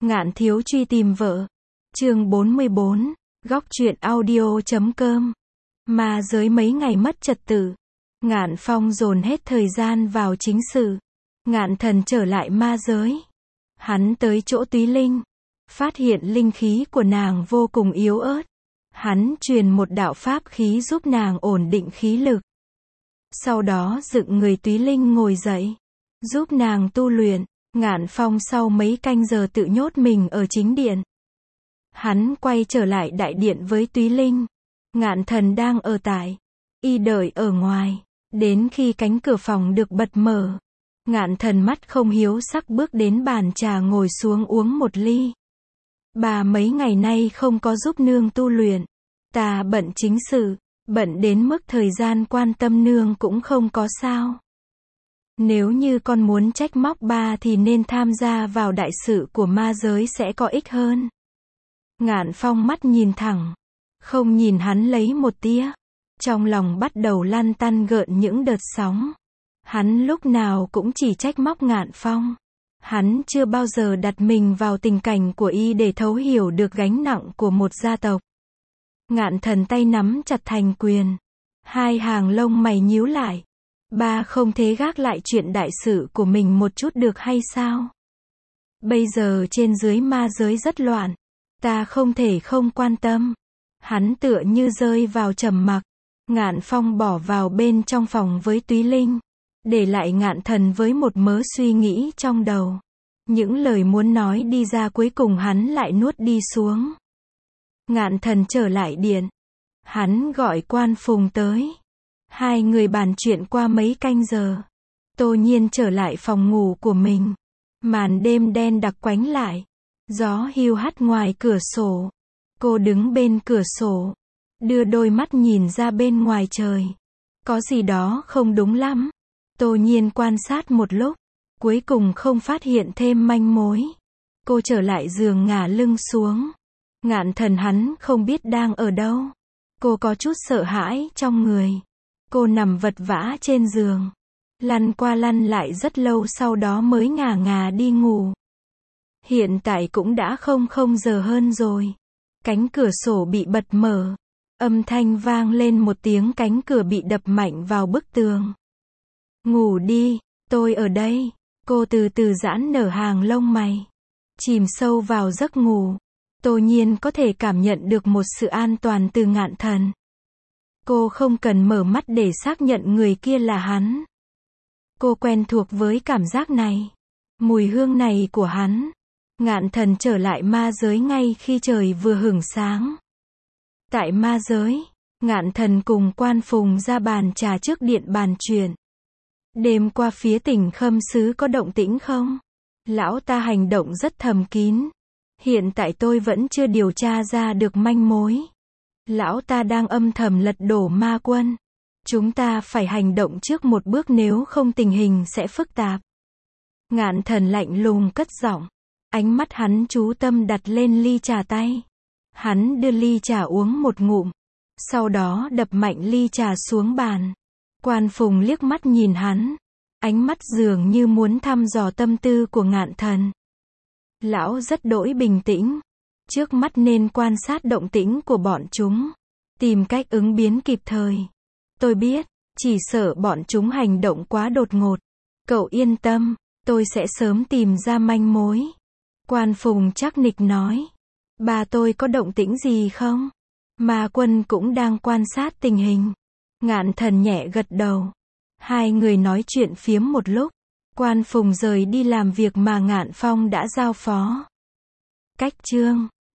Ngạn thiếu truy tìm vợ. Chương 44, góc truyện audio.com. Ma giới mấy ngày mất trật tự. Ngạn Phong dồn hết thời gian vào chính sự. Ngạn Thần trở lại ma giới. Hắn tới chỗ Túy Linh, phát hiện linh khí của nàng vô cùng yếu ớt. Hắn truyền một đạo pháp khí giúp nàng ổn định khí lực. Sau đó dựng người Túy Linh ngồi dậy, giúp nàng tu luyện. Ngạn Phong sau mấy canh giờ tự nhốt mình ở chính điện. Hắn quay trở lại đại điện với Túy Linh. Ngạn Thần đang ở tại, y đợi ở ngoài, đến khi cánh cửa phòng được bật mở. Ngạn Thần mắt không hiếu sắc bước đến bàn trà ngồi xuống uống một ly. Bà mấy ngày nay không có giúp nương tu luyện. Ta bận chính sự, bận đến mức thời gian quan tâm nương cũng không có sao. Nếu như con muốn trách móc ba thì nên tham gia vào đại sự của ma giới sẽ có ích hơn. Ngạn Phong mắt nhìn thẳng, không nhìn hắn lấy một tia. Trong lòng bắt đầu lăn tăn gợn những đợt sóng. Hắn lúc nào cũng chỉ trách móc Ngạn Phong. Hắn chưa bao giờ đặt mình vào tình cảnh của y để thấu hiểu được gánh nặng của một gia tộc. Ngạn Thần tay nắm chặt thành quyền. Hai hàng lông mày nhíu lại. Ba không thể gác lại chuyện đại sự của mình một chút được hay sao? Bây giờ trên dưới ma giới rất loạn. Ta không thể không quan tâm. Hắn tựa như rơi vào trầm mặc. Ngạn Phong bỏ vào bên trong phòng với Túy Linh, để lại Ngạn Thần với một mớ suy nghĩ trong đầu. Những lời muốn nói đi ra cuối cùng hắn lại nuốt đi xuống. Ngạn Thần trở lại điện. Hắn gọi Quan Phùng tới. Hai người bàn chuyện qua mấy canh giờ. Tô Nhiên trở lại phòng ngủ của mình. Màn đêm đen đặc quánh lại. Gió hiu hắt ngoài cửa sổ. Cô đứng bên cửa sổ, đưa đôi mắt nhìn ra bên ngoài trời. Có gì đó không đúng lắm. Tô Nhiên quan sát một lúc, cuối cùng không phát hiện thêm manh mối. Cô trở lại giường ngả lưng xuống. Ngạn Thần hắn không biết đang ở đâu. Cô có chút sợ hãi trong người. Cô nằm vật vã trên giường, lăn qua lăn lại rất lâu sau đó mới ngả ngả đi ngủ. Hiện tại cũng đã 00 giờ hơn rồi. Cánh cửa sổ bị bật mở. Âm thanh vang lên một tiếng cánh cửa bị đập mạnh vào bức tường. Ngủ đi, tôi ở đây. Cô từ từ giãn nở hàng lông mày, chìm sâu vào giấc ngủ. Tô Nhiên có thể cảm nhận được một sự an toàn từ Ngạn Thần. Cô không cần mở mắt để xác nhận người kia là hắn. Cô quen thuộc với cảm giác này, mùi hương này của hắn. Ngạn Thần trở lại ma giới ngay khi trời vừa hửng sáng. Tại ma giới, Ngạn Thần cùng Quan Phùng ra bàn trà trước điện bàn chuyện. Đêm qua phía tỉnh Khâm Sứ có động tĩnh không? Lão ta hành động rất thầm kín. Hiện tại tôi vẫn chưa điều tra ra được manh mối. Lão ta đang âm thầm lật đổ ma quân. Chúng ta phải hành động trước một bước nếu không tình hình sẽ phức tạp. Ngạn Thần lạnh lùng cất giọng. Ánh mắt hắn chú tâm đặt lên ly trà tay. Hắn đưa ly trà uống một ngụm. Sau đó đập mạnh ly trà xuống bàn. Quan Phùng liếc mắt nhìn hắn. Ánh mắt dường như muốn thăm dò tâm tư của Ngạn Thần. Lão rất đỗi bình tĩnh. Trước mắt nên quan sát động tĩnh của bọn chúng. Tìm cách ứng biến kịp thời. Tôi biết, chỉ sợ bọn chúng hành động quá đột ngột. Cậu yên tâm, tôi sẽ sớm tìm ra manh mối. Quan Phùng chắc nịch nói. Bà tôi có động tĩnh gì không? Ma quân cũng đang quan sát tình hình. Ngạn Thần nhẹ gật đầu. Hai người nói chuyện phiếm một lúc. Quan Phùng rời đi làm việc mà Ngạn Phong đã giao phó. Cách chương